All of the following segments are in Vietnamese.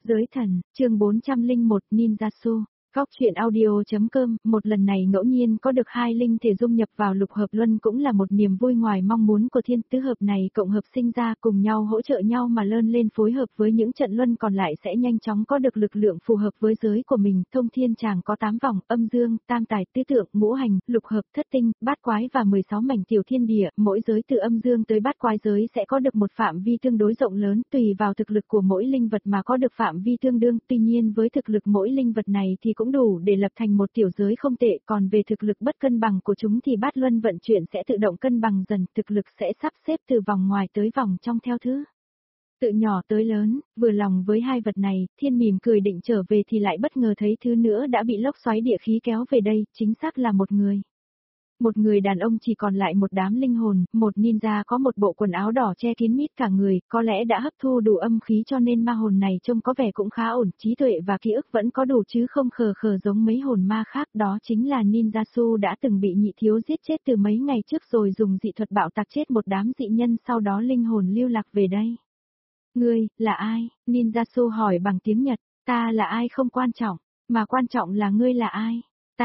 Giới thần, chương 401 Ninjasu. Góc truyện audio.com, một lần này ngẫu nhiên có được hai linh thể dung nhập vào lục hợp luân cũng là một niềm vui ngoài mong muốn của thiên tứ hợp này cộng hợp sinh ra cùng nhau hỗ trợ nhau mà lớn lên phối hợp với những trận luân còn lại sẽ nhanh chóng có được lực lượng phù hợp với giới của mình. Thông thiên tràng có 8 vòng, âm dương, tam tài, tứ tượng, ngũ hành, lục hợp, thất tinh, bát quái và 16 mảnh tiểu thiên địa, mỗi giới từ âm dương tới bát quái giới sẽ có được một phạm vi tương đối rộng lớn tùy vào thực lực của mỗi linh vật mà có được phạm vi tương đương, tuy nhiên với thực lực mỗi linh vật này thì cũng đủ để lập thành một tiểu giới không tệ, còn về thực lực bất cân bằng của chúng thì bát luân vận chuyển sẽ tự động cân bằng dần, thực lực sẽ sắp xếp từ vòng ngoài tới vòng trong theo thứ tự nhỏ tới lớn. Vừa lòng với hai vật này, thiên mỉm cười định trở về thì lại bất ngờ thấy thứ nữa đã bị lốc xoáy địa khí kéo về đây, chính xác là một người. Một người đàn ông chỉ còn lại một đám linh hồn, một ninja có một bộ quần áo đỏ che kín mít cả người, có lẽ đã hấp thu đủ âm khí cho nên ma hồn này trông có vẻ cũng khá ổn, trí tuệ và ký ức vẫn có đủ chứ không khờ khờ giống mấy hồn ma khác, đó chính là Ninjasu đã từng bị nhị thiếu giết chết từ mấy ngày trước rồi dùng dị thuật bạo tạc chết một đám dị nhân sau đó linh hồn lưu lạc về đây. Ngươi, là ai? Ninjasu hỏi bằng tiếng Nhật, ta là ai không quan trọng, mà quan trọng là ngươi là ai?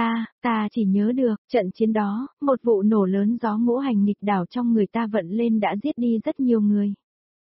Ta chỉ nhớ được, trận chiến đó, một vụ nổ lớn gió ngũ hành nghịch đảo trong người ta vận lên đã giết đi rất nhiều người.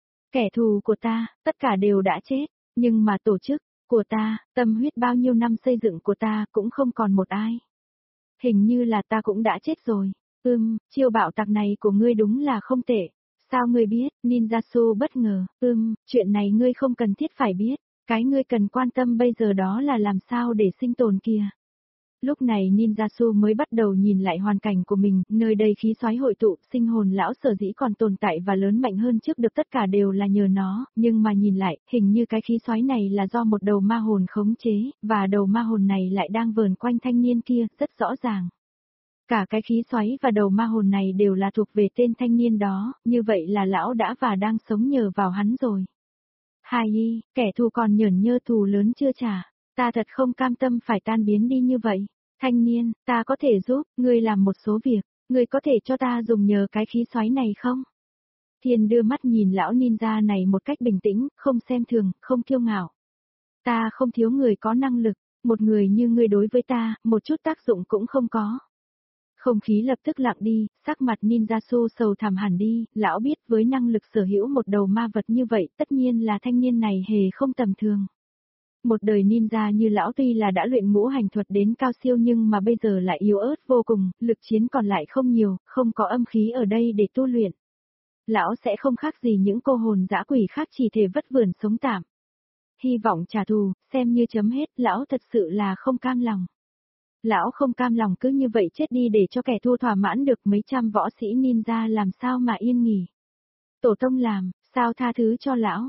Kẻ thù của ta, tất cả đều đã chết, nhưng mà tổ chức của ta, tâm huyết bao nhiêu năm xây dựng của ta cũng không còn một ai. Hình như là ta cũng đã chết rồi. Chiêu bạo tạc này của ngươi đúng là không tệ. Sao ngươi biết? Ninjasu bất ngờ. Chuyện này ngươi không cần thiết phải biết. Cái ngươi cần quan tâm bây giờ đó là làm sao để sinh tồn kìa. Lúc này Ninjasu mới bắt đầu nhìn lại hoàn cảnh của mình, nơi đây khí xoáy hội tụ, sinh hồn lão sở dĩ còn tồn tại và lớn mạnh hơn trước được tất cả đều là nhờ nó, nhưng mà nhìn lại, hình như cái khí xoáy này là do một đầu ma hồn khống chế, và đầu ma hồn này lại đang vờn quanh thanh niên kia, rất rõ ràng. Cả cái khí xoáy và đầu ma hồn này đều là thuộc về tên thanh niên đó, như vậy là lão đã và đang sống nhờ vào hắn rồi. Hai kẻ thù còn nhởn nhơ thù lớn chưa trả. Ta thật không cam tâm phải tan biến đi như vậy. Thanh niên, ta có thể giúp ngươi làm một số việc, ngươi có thể cho ta dùng nhờ cái khí xoáy này không? Thiên đưa mắt nhìn lão ninja này một cách bình tĩnh, không xem thường, không kiêu ngạo. Ta không thiếu người có năng lực, một người như ngươi đối với ta, một chút tác dụng cũng không có. Không khí lập tức lặng đi, sắc mặt Ninjasu sầu thảm hẳn đi, lão biết với năng lực sở hữu một đầu ma vật như vậy, tất nhiên là thanh niên này hề không tầm thường. Một đời ninja như lão tuy là đã luyện ngũ hành thuật đến cao siêu nhưng mà bây giờ lại yếu ớt vô cùng, lực chiến còn lại không nhiều, không có âm khí ở đây để tu luyện. Lão sẽ không khác gì những cô hồn dã quỷ khác chỉ thể vất vưởng sống tạm. Hy vọng trả thù, xem như chấm hết, lão thật sự là không cam lòng. Lão không cam lòng cứ như vậy chết đi để cho kẻ thua thỏa mãn được mấy trăm võ sĩ ninja làm sao mà yên nghỉ. Tổ tông làm, sao tha thứ cho lão?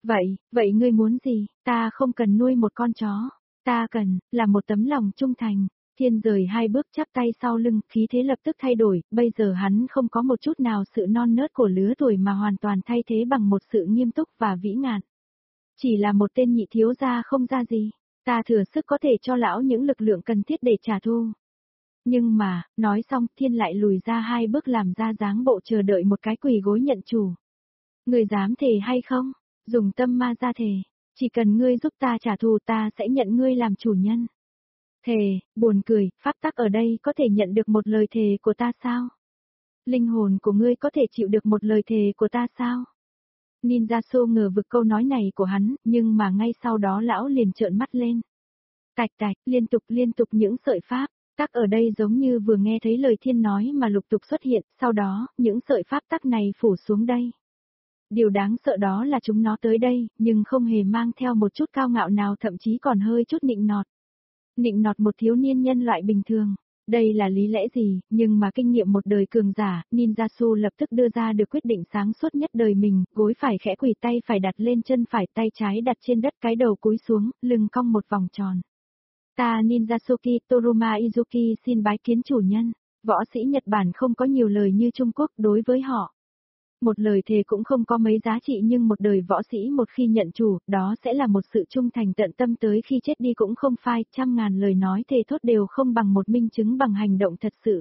Vậy ngươi muốn gì? Ta không cần nuôi một con chó. Ta cần, là một tấm lòng trung thành. Thiên rời hai bước chắp tay sau lưng, khí thế lập tức thay đổi, bây giờ hắn không có một chút nào sự non nớt của lứa tuổi mà hoàn toàn thay thế bằng một sự nghiêm túc và vĩ ngạn. Chỉ là một tên nhị thiếu gia không ra gì. Ta thừa sức có thể cho lão những lực lượng cần thiết để trả thù. Nhưng mà, nói xong, Thiên lại lùi ra hai bước làm ra dáng bộ chờ đợi một cái quỳ gối nhận chủ. Ngươi dám thề hay không? Dùng tâm ma ra thề, chỉ cần ngươi giúp ta trả thù ta sẽ nhận ngươi làm chủ nhân. Thề, buồn cười, pháp tắc ở đây có thể nhận được một lời thề của ta sao? Linh hồn của ngươi có thể chịu được một lời thề của ta sao? Ninjasu ngờ vực câu nói này của hắn, nhưng mà ngay sau đó lão liền trợn mắt lên. Tạch tạch, liên tục những sợi pháp tắc ở đây giống như vừa nghe thấy lời Thiên nói mà lục tục xuất hiện, sau đó, những sợi pháp tắc này phủ xuống đây. Điều đáng sợ đó là chúng nó tới đây, nhưng không hề mang theo một chút cao ngạo nào thậm chí còn hơi chút nịnh nọt. Nịnh nọt một thiếu niên nhân loại bình thường. Đây là lý lẽ gì, nhưng mà kinh nghiệm một đời cường giả, Ninjasu lập tức đưa ra được quyết định sáng suốt nhất đời mình, gối phải khẽ quỳ tay phải đặt lên chân phải tay trái đặt trên đất cái đầu cúi xuống, lưng cong một vòng tròn. Ta Ninjasuki Toruma Izuki xin bái kiến chủ nhân. Võ sĩ Nhật Bản không có nhiều lời như Trung Quốc đối với họ. Một lời thề cũng không có mấy giá trị nhưng một đời võ sĩ một khi nhận chủ, đó sẽ là một sự trung thành tận tâm tới khi chết đi cũng không phai, trăm ngàn lời nói thề thốt đều không bằng một minh chứng bằng hành động thật sự.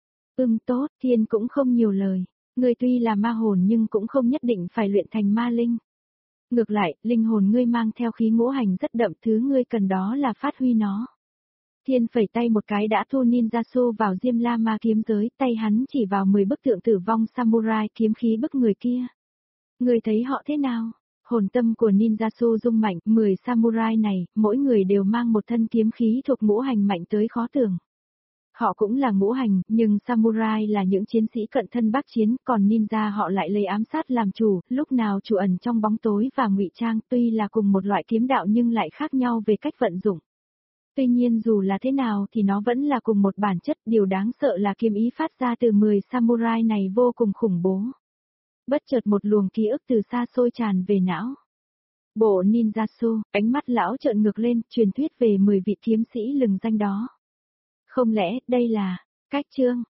Tốt, Thiên cũng không nhiều lời. Người tuy là ma hồn nhưng cũng không nhất định phải luyện thành ma linh. Ngược lại, linh hồn ngươi mang theo khí ngũ hành rất đậm, thứ ngươi cần đó là phát huy nó. Thiên phẩy tay một cái đã thu Ninjasu vào Diêm La Ma kiếm giới, tay hắn chỉ vào 10 bức tượng tử vong samurai kiếm khí bức người kia. Ngươi thấy họ thế nào? Hồn tâm của Ninjasu rung mạnh, 10 samurai này, mỗi người đều mang một thân kiếm khí thuộc ngũ hành mạnh tới khó tưởng. Họ cũng là ngũ hành, nhưng samurai là những chiến sĩ cận thân bác chiến, còn ninja họ lại lấy ám sát làm chủ, lúc nào trú ẩn trong bóng tối và ngụy trang, tuy là cùng một loại kiếm đạo nhưng lại khác nhau về cách vận dụng. Tuy nhiên dù là thế nào thì nó vẫn là cùng một bản chất, điều đáng sợ là kiếm ý phát ra từ 10 samurai này vô cùng khủng bố. Bất chợt một luồng ký ức từ xa xôi tràn về não. Bộ Ninjasu, ánh mắt lão trợn ngược lên, truyền thuyết về 10 vị kiếm sĩ lừng danh đó. Không lẽ đây là cách chương